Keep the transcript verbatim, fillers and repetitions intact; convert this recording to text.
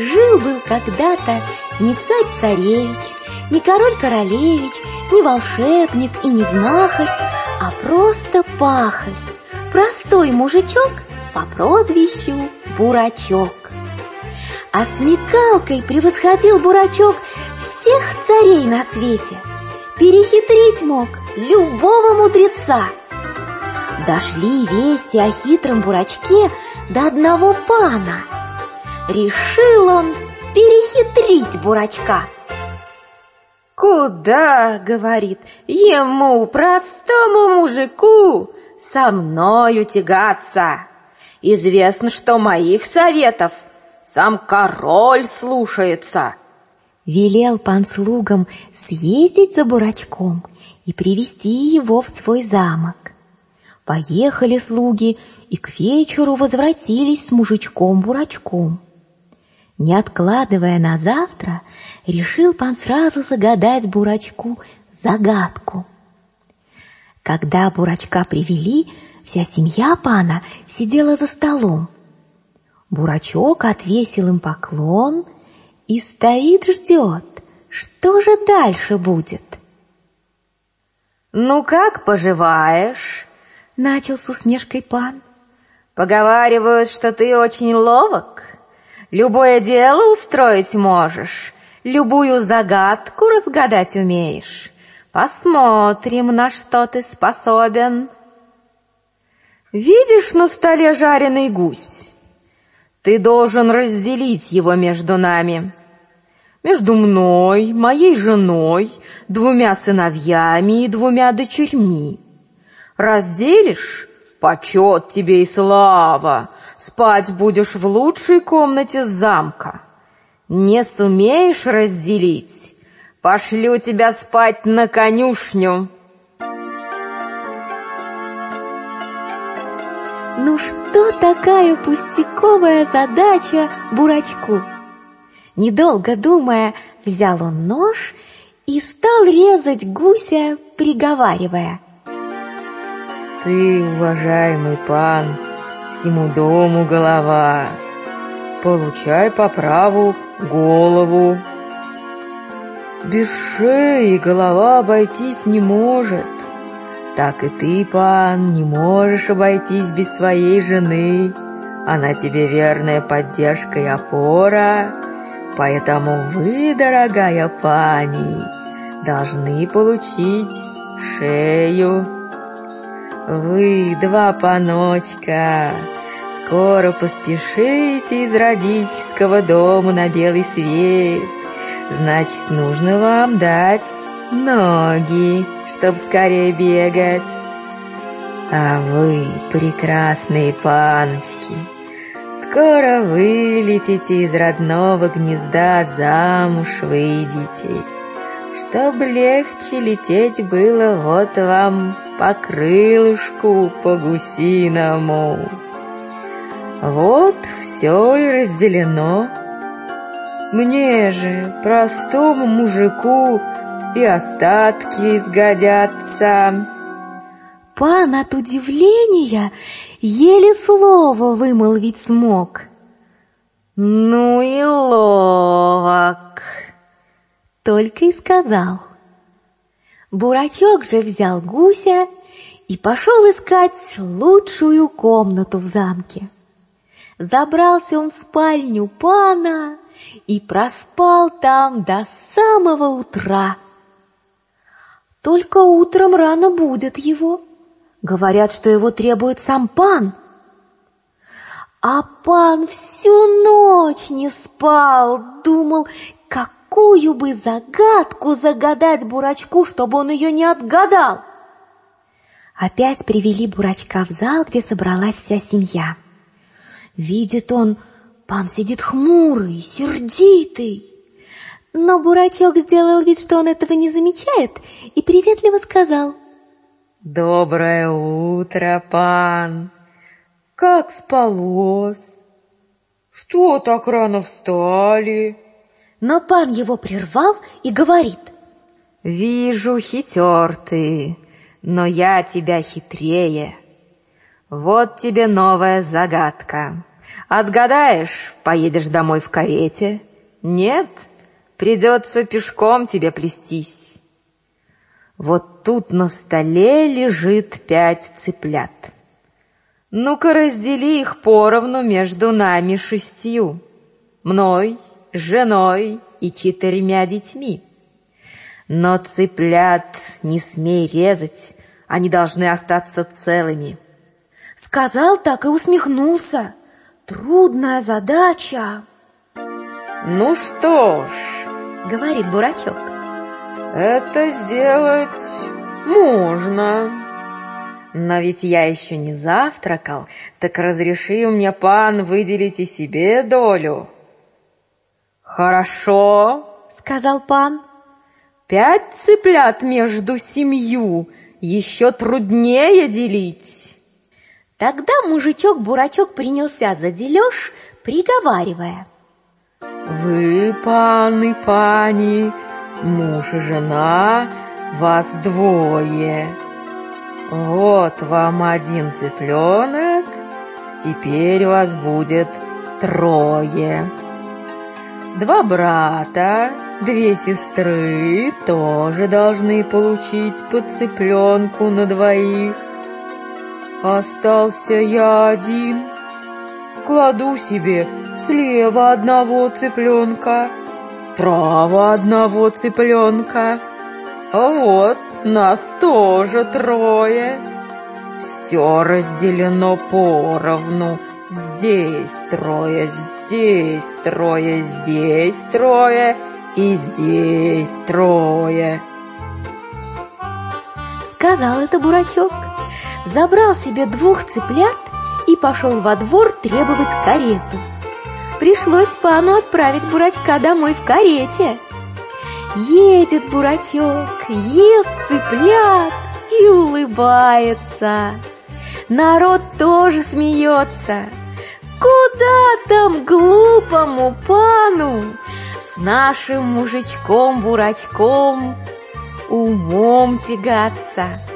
Жил-был когда-то не царь-царевич, не король-королевич, не волшебник и не знахарь, а просто пахарь, простой мужичок по прозвищу Бурачок. А смекалкой превосходил Бурачок всех царей на свете, перехитрить мог любого мудреца. Дошли вести о хитром Бурачке до одного пана. Решил он перехитрить Бурачка. «Куда, — говорит, — ему, простому мужику, со мною тягаться? Известно, что моих советов сам король слушается». Велел пан слугам съездить за Бурачком и привести его в свой замок. Поехали слуги и к вечеру возвратились с мужичком-Бурачком. Не откладывая на завтра, решил пан сразу загадать Бурачку загадку. Когда Бурачка привели, вся семья пана сидела за столом. Бурачок отвесил им поклон и стоит, ждет, что же дальше будет. «Ну, как поживаешь?» — начал с усмешкой пан. «Поговаривают, что ты очень ловок. Любое дело устроить можешь, любую загадку разгадать умеешь. Посмотрим, на что ты способен. Видишь на столе жареный гусь? Ты должен разделить его между нами. Между мной, моей женой, двумя сыновьями и двумя дочерьми. Разделишь — почет тебе и слава, спать будешь в лучшей комнате замка. Не сумеешь разделить — пошлю тебя спать на конюшню». Ну что такая пустяковая задача Бурачку? Недолго думая, взял он нож и стал резать гуся, приговаривая: «Ты, уважаемый пан, всему дому голова, получай по праву голову. Без шеи голова обойтись не может, так и ты, пан, не можешь обойтись без своей жены. Она тебе верная поддержка и опора, поэтому вы, дорогая пани, должны получить шею. Вы, два паночка, скоро поспешите из родительского дома на белый свет. Значит, нужно вам дать ноги, чтоб скорее бегать. А вы, прекрасные паночки, скоро вылетите из родного гнезда, замуж выйдете. Чтоб легче лететь было, вот вам по крылышку по-гусиному. Вот все и разделено. Мне же, простому мужику, и остатки сгодятся». Пан от удивления еле слово вымолвить смог. «Ну и ловок!» — только и сказал. Бурачок же взял гуся и пошел искать лучшую комнату в замке. Забрался он в спальню пана и проспал там до самого утра. Только утром рано будят его. Говорят, что его требует сам пан. А пан всю ночь не спал, думал, какую бы загадку загадать Бурачку, чтобы он ее не отгадал. Опять привели Бурачка в зал, где собралась вся семья. Видит он, пан сидит хмурый, сердитый. Но Бурачок сделал вид, что он этого не замечает, и приветливо сказал: «Доброе утро, пан! Как спалось? Что так рано встали?» Но пан его прервал и говорит: «Вижу, хитер ты, но я тебя хитрее. Вот тебе новая загадка. Отгадаешь, поедешь домой в карете. Нет, придется пешком тебе плестись. Вот тут на столе лежит пять цыплят. Ну-ка раздели их поровну между нами шестью, мной, женой и четырьмя детьми. Но цыплят не смей резать, они должны остаться целыми. Сказал так и усмехнулся. Трудная задача. Ну что ж, говорит Бурачок, это сделать можно. Но ведь я еще не завтракал, так разреши мне, пан, выделить и себе долю. Хорошо, сказал пан. Пять цыплят между семью еще труднее делить. Тогда мужичок-бурачок принялся за дележ, приговаривая: вы, пан и пани, муж и жена, вас двое. Вот вам один цыпленок, теперь вас будет трое. Два брата, две сестры тоже должны получить по цыпленку на двоих. Остался я один, кладу себе слева одного цыпленка, справа одного цыпленка. А вот нас тоже трое. Все разделено поровну. Здесь трое, здесь трое, здесь трое и здесь трое. Сказал это Бурачок, забрал себе двух цыплят и пошел во двор требовать карету. Пришлось пану отправить Бурачка домой в карете. Едет Бурачок, ест цыплят и улыбается. Народ тоже смеется. Куда там глупому пану с нашим мужичком-бурачком умом тягаться?